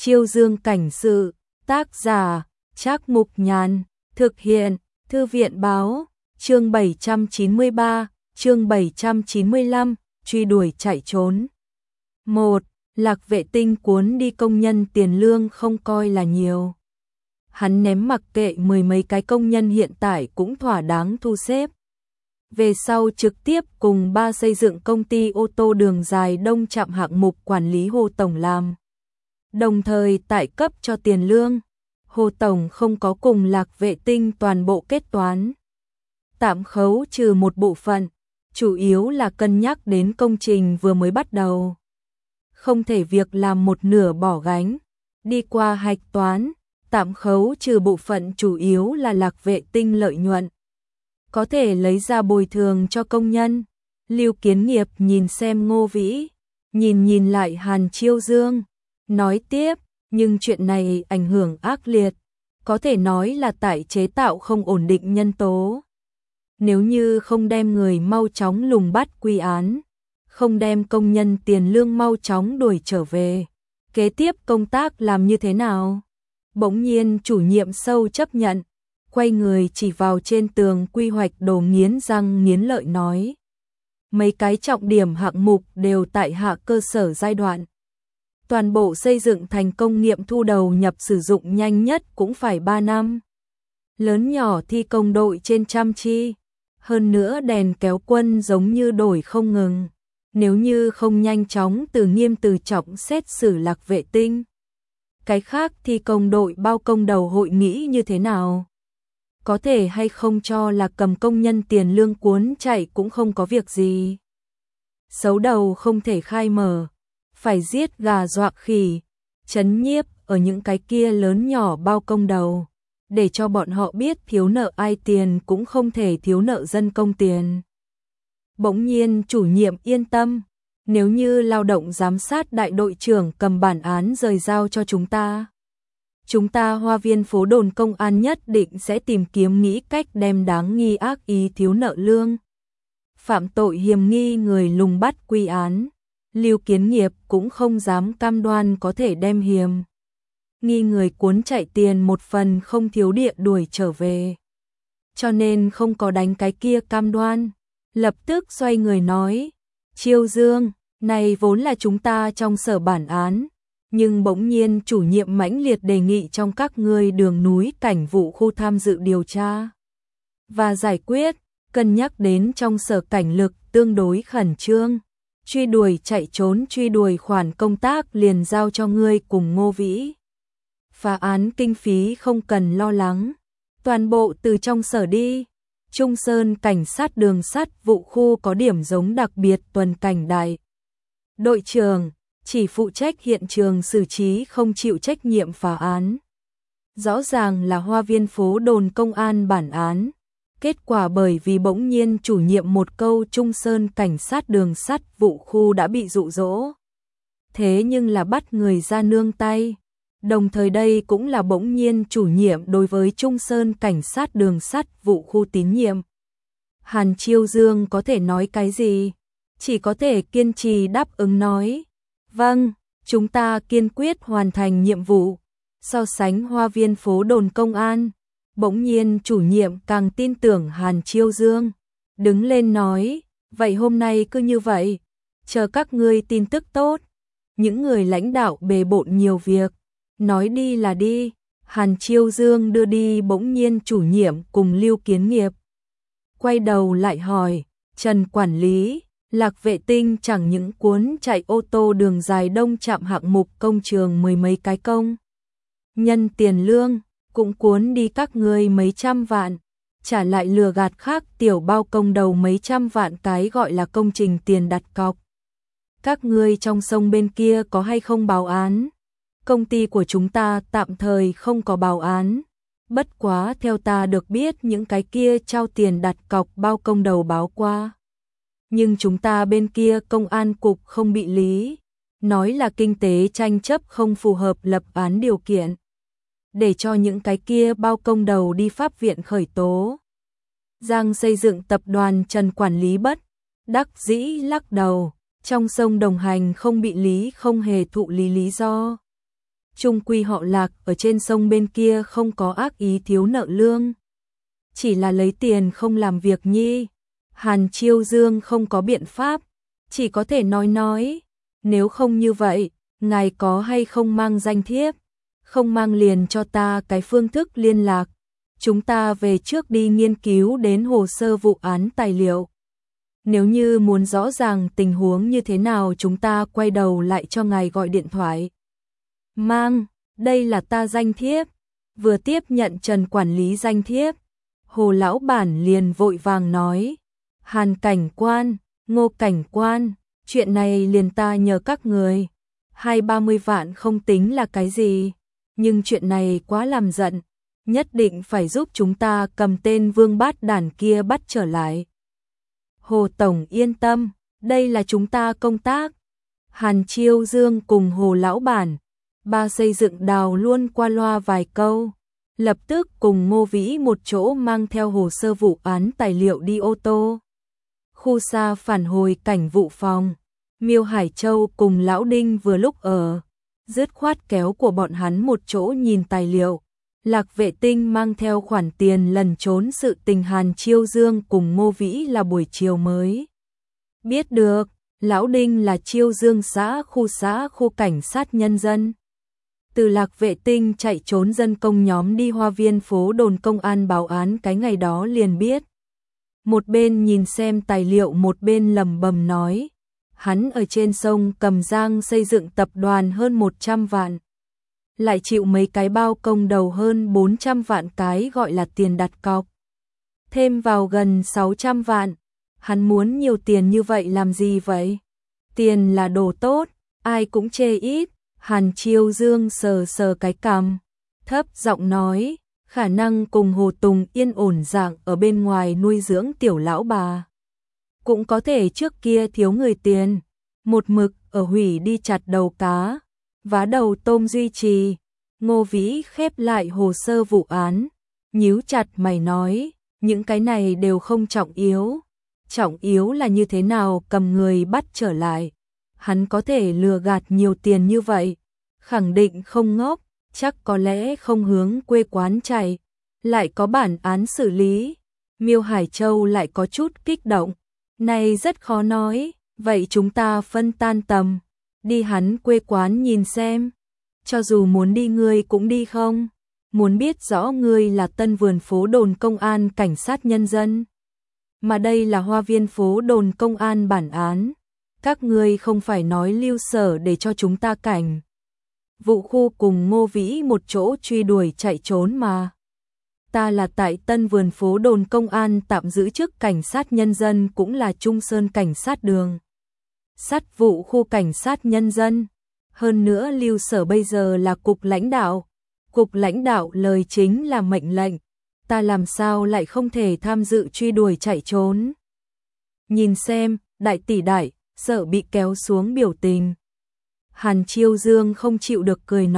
Chiêu Dương cảnh sự, tác giả, Trác Mục Nhàn, thực hiện, Thư viện báo, chương 793, chương 795, truy đuổi chạy trốn. 1. Lạc Vệ Tinh cuốn đi công nhân tiền lương không coi là nhiều. Hắn ném mặc kệ mười mấy cái công nhân hiện tại cũng thỏa đáng thu xếp. Về sau trực tiếp cùng ba xây dựng công ty ô tô đường dài Đông Trạm hạng mục quản lý Hồ Tổng làm. Đồng thời tại cấp cho tiền lương, Hồ Tổng không có cùng Lạc Vệ Tinh toàn bộ kết toán. Tạm khấu trừ một bộ phận, chủ yếu là cân nhắc đến công trình vừa mới bắt đầu. Không thể việc làm một nửa bỏ gánh, đi qua hạch toán, tạm khấu trừ bộ phận chủ yếu là Lạc Vệ Tinh lợi nhuận. Có thể lấy ra bồi thường cho công nhân. Lưu Kiến Nghiệp nhìn xem Ngô Vĩ, nhìn lại Hàn Chiêu Dương, nói tiếp, nhưng chuyện này ảnh hưởng ác liệt, có thể nói là tại chế tạo không ổn định nhân tố. Nếu như không đem người mau chóng lùng bắt quy án, không đem công nhân tiền lương mau chóng đuổi trở về, kế tiếp công tác làm như thế nào? Bỗng nhiên chủ nhiệm sâu chấp nhận, quay người chỉ vào trên tường quy hoạch đồ nghiến răng nghiến lợi nói. Mấy cái trọng điểm hạng mục đều tại hạ cơ sở giai đoạn. Toàn bộ xây dựng thành công nghiệm thu đầu nhập sử dụng nhanh nhất cũng phải 3 năm. Lớn nhỏ thi công đội trên trăm chi. Hơn nữa đèn kéo quân giống như đổi không ngừng. Nếu như không nhanh chóng nghiêm từ trọng xét xử Lạc Vệ Tinh. Cái khác thi công đội bao công đầu hội nghĩ như thế nào? Có thể hay không cho là cầm công nhân tiền lương cuốn chạy cũng không có việc gì. Xấu đầu không thể khai mở, phải giết gà dọa khỉ, trấn nhiếp ở những cái kia lớn nhỏ bao công đầu, để cho bọn họ biết thiếu nợ ai tiền cũng không thể thiếu nợ dân công tiền. Bỗng nhiên chủ nhiệm yên tâm, nếu như lao động giám sát đại đội trưởng cầm bản án rời giao cho chúng ta Hoa Viên phố đồn công an nhất định sẽ tìm kiếm nghĩ cách đem đáng nghi ác ý thiếu nợ lương, phạm tội hiềm nghi người lùng bắt quy án. Lưu Kiến Nghiệp cũng không dám cam đoan có thể đem hiềm nghi người cuốn chạy tiền một phần không thiếu địa đuổi trở về. Cho nên không có đánh cái kia cam đoan, lập tức xoay người nói, Chiêu Dương, này vốn là chúng ta trong sở bản án, nhưng bỗng nhiên chủ nhiệm mãnh liệt đề nghị trong các ngươi đường núi cảnh vụ khu tham dự điều tra và giải quyết, cân nhắc đến trong sở cảnh lực tương đối khẩn trương. Truy đuổi chạy trốn truy đuổi khoản công tác liền giao cho ngươi cùng Ngô Vĩ. Phá án kinh phí không cần lo lắng, toàn bộ từ trong sở đi. Trung Sơn cảnh sát đường sắt vụ khu có điểm giống đặc biệt tuần cảnh đại đội trưởng, chỉ phụ trách hiện trường xử trí không chịu trách nhiệm phá án. Rõ ràng là Hoa Viên phố đồn công an bản án. Kết quả bởi vì bỗng nhiên chủ nhiệm một câu Trung Sơn cảnh sát đường sắt vụ khu đã bị dụ dỗ. Thế nhưng là bắt người ra nương tay. Đồng thời đây cũng là bỗng nhiên chủ nhiệm đối với Trung Sơn cảnh sát đường sắt vụ khu tín nhiệm. Hàn Chiêu Dương có thể nói cái gì? Chỉ có thể kiên trì đáp ứng nói. Vâng, chúng ta kiên quyết hoàn thành nhiệm vụ. So sánh Hoa Viên phố đồn công an. Bỗng nhiên chủ nhiệm càng tin tưởng Hàn Chiêu Dương, đứng lên nói, vậy hôm nay cứ như vậy, chờ các ngươi tin tức tốt. Những người lãnh đạo bề bộn nhiều việc, nói đi là đi. Hàn Chiêu Dương đưa đi bỗng nhiên chủ nhiệm cùng Lưu Kiến Nghiệp. Quay đầu lại hỏi, Trần quản lý, Lạc Vệ Tinh chẳng những cuốn chạy ô tô đường dài Đông Trạm hạng mục công trường mười mấy cái công nhân tiền lương, cũng cuốn đi các ngươi mấy trăm vạn, trả lại lừa gạt khác tiểu bao công đầu mấy trăm vạn cái gọi là công trình tiền đặt cọc. Các ngươi trong sông bên kia có hay không báo án? Công ty của chúng ta tạm thời không có báo án, bất quá theo ta được biết những cái kia trao tiền đặt cọc bao công đầu báo qua. Nhưng chúng ta bên kia công an cục không bị lý, nói là kinh tế tranh chấp không phù hợp lập án điều kiện. Để cho những cái kia bao công đầu đi pháp viện khởi tố. Giang xây dựng tập đoàn Trần quản lý bất đắc dĩ lắc đầu, trong sông đồng hành không bị lý không hề thụ lý lý do. Trung quy họ Lạc ở trên sông bên kia không có ác ý thiếu nợ lương. Chỉ là lấy tiền không làm việc nhi. Hàn Chiêu Dương không có biện pháp, chỉ có thể nói, nếu không như vậy, ngài có hay không mang danh thiếp, không mang liền cho ta cái phương thức liên lạc, chúng ta về trước đi nghiên cứu đến hồ sơ vụ án tài liệu. Nếu như muốn rõ ràng tình huống như thế nào chúng ta quay đầu lại cho ngài gọi điện thoại. Mang, đây là ta danh thiếp, vừa tiếp nhận Trần quản lý danh thiếp, Hồ lão bản liền vội vàng nói, Hàn cảnh quan, Ngô cảnh quan, chuyện này liền ta nhờ các người, 20-30 vạn không tính là cái gì, nhưng chuyện này quá làm giận, nhất định phải giúp chúng ta cầm tên vương bát đản kia bắt trở lại. Hồ tổng yên tâm, đây là chúng ta công tác. Hàn Chiêu Dương cùng Hồ lão bản, ba xây dựng đào luôn qua loa vài câu, lập tức cùng Ngô Vĩ một chỗ mang theo hồ sơ vụ án tài liệu đi ô tô. Khu xa phản hồi cảnh vụ phòng, Miêu Hải Châu cùng Lão Đinh vừa lúc ở, dứt khoát kéo của bọn hắn một chỗ nhìn tài liệu. Lạc Vệ Tinh mang theo khoản tiền lẩn trốn sự tình Hàn Chiêu Dương cùng Ngô Vĩ là buổi chiều mới biết được, Lão Đinh là Chiêu Dương xã khu cảnh sát nhân dân. Từ Lạc Vệ Tinh chạy trốn dân công nhóm đi Hoa Viên phố đồn công an báo án cái ngày đó liền biết. Một bên nhìn xem tài liệu một bên lẩm bẩm nói, hắn ở trên sông Cầm Giang xây dựng tập đoàn hơn 100 vạn. Lại chịu mấy cái bao công đầu hơn 400 vạn cái gọi là tiền đặt cọc. Thêm vào gần 600 vạn, hắn muốn nhiều tiền như vậy làm gì vậy? Tiền là đồ tốt, ai cũng chê ít. Hàn Chiêu Dương sờ sờ cái cằm, thấp giọng nói, khả năng cùng Hồ Tùng yên ổn dạng ở bên ngoài nuôi dưỡng tiểu lão bà. Cũng có thể trước kia thiếu người tiền, một mực ở hủy đi chặt đầu cá, vá đầu tôm duy trì. Ngô Vĩ khép lại hồ sơ vụ án, nhíu chặt mày nói, những cái này đều không trọng yếu là như thế nào cầm người bắt trở lại. Hắn có thể lừa gạt nhiều tiền như vậy, khẳng định không ngốc, chắc có lẽ không hướng quê quán chạy, lại có bản án xử lý. Miêu Hải Châu lại có chút kích động, này rất khó nói, vậy chúng ta phân tan tầm, đi hắn quê quán nhìn xem, cho dù muốn đi ngươi cũng đi không? Muốn biết rõ ngươi là Tân Vườn phố đồn công an cảnh sát nhân dân, mà đây là Hoa Viên phố đồn công an bản án. Các ngươi không phải nói Lưu Sở để cho chúng ta cảnh vụ khu cùng Ngô Vĩ một chỗ truy đuổi chạy trốn mà. Ta là tại Tân Vườn phố đồn công an tạm giữ chức cảnh sát nhân dân cũng là Trung Sơn cảnh sát đường. Sát vụ khu cảnh sát nhân dân. Hơn nữa Lưu Sở bây giờ là cục lãnh đạo. Cục lãnh đạo lời chính là mệnh lệnh. Ta làm sao lại không thể tham dự truy đuổi chạy trốn. Nhìn xem, đại tỷ đại, sợ bị kéo xuống biểu tình. Hàn Chiêu Dương không chịu được cười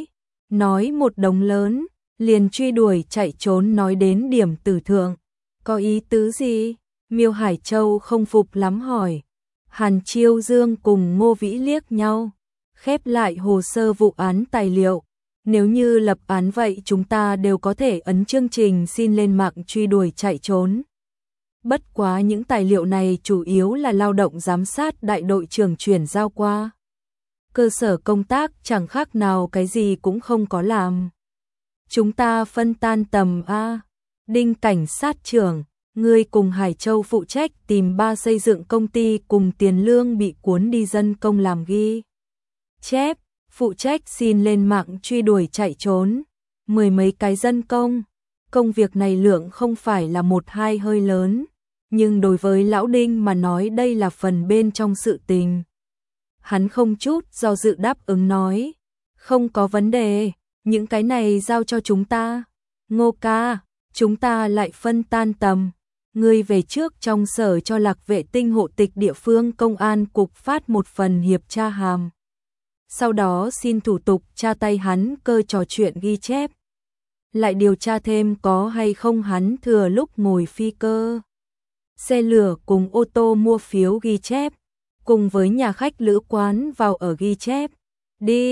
nói một đống lớn, liền truy đuổi chạy trốn nói đến điểm tử thượng. Có ý tứ gì? Miêu Hải Châu không phục lắm hỏi. Hàn Chiêu Dương cùng Ngô Vĩ liếc nhau, khép lại hồ sơ vụ án tài liệu. Nếu như lập án vậy chúng ta đều có thể ấn chương trình xin lên mạng truy đuổi chạy trốn. Bất quá những tài liệu này chủ yếu là lao động giám sát đại đội trưởng chuyển giao qua. Cơ sở công tác chẳng khác nào cái gì cũng không có làm. Chúng ta phân tan tầm A. Đinh cảnh sát trưởng, ngươi cùng Hải Châu phụ trách tìm 3 xây dựng công ty cùng tiền lương bị cuốn đi dân công làm ghi chép, phụ trách xin lên mạng truy đuổi chạy trốn. 10 mấy cái dân công. Công việc này lượng không phải là 1-2 hơi lớn. Nhưng đối với Lão Đinh mà nói đây là phần bên trong sự tình. Hắn không chút do dự đáp ứng nói, không có vấn đề, những cái này giao cho chúng ta. Ngô ca, chúng ta lại phân tan tầm. Ngươi về trước trong sở cho Lạc Vệ Tinh hộ tịch địa phương công an cục phát một phần hiệp tra hàm. Sau đó xin thủ tục tra tay hắn cơ trò chuyện ghi chép. Lại điều tra thêm có hay không hắn thừa lúc ngồi phi cơ xe lửa cùng ô tô mua phiếu ghi chép, cùng với nhà khách lữ quán vào ở ghi chép. Đi,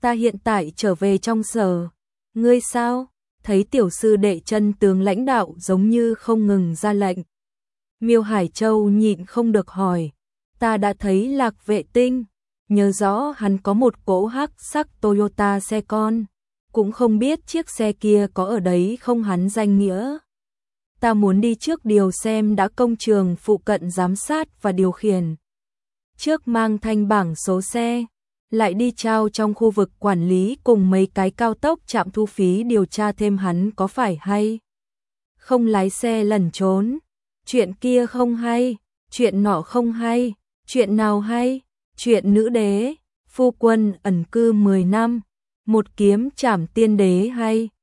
Ta hiện tại trở về trong sở. Ngươi sao? Thấy tiểu sư đệ chân tướng lãnh đạo giống như không ngừng ra lệnh. Miêu Hải Châu nhịn không được hỏi. Ta đã thấy Lạc Vệ Tinh, nhớ rõ hắn có một cỗ hắc sắc Toyota xe con, cũng không biết chiếc xe kia có ở đấy không hắn danh nghĩa. Ta muốn đi trước điều xem đã công trường phụ cận giám sát và điều khiển. Trước mang thanh bảng số xe, lại đi trao trong khu vực quản lý cùng mấy cái cao tốc trạm thu phí điều tra thêm hắn có phải hay không lái xe lẩn trốn. Chuyện kia không hay, chuyện nọ không hay, chuyện nào hay? Chuyện nữ đế, phu quân ẩn cư 10 năm, một kiếm trảm tiên đế hay.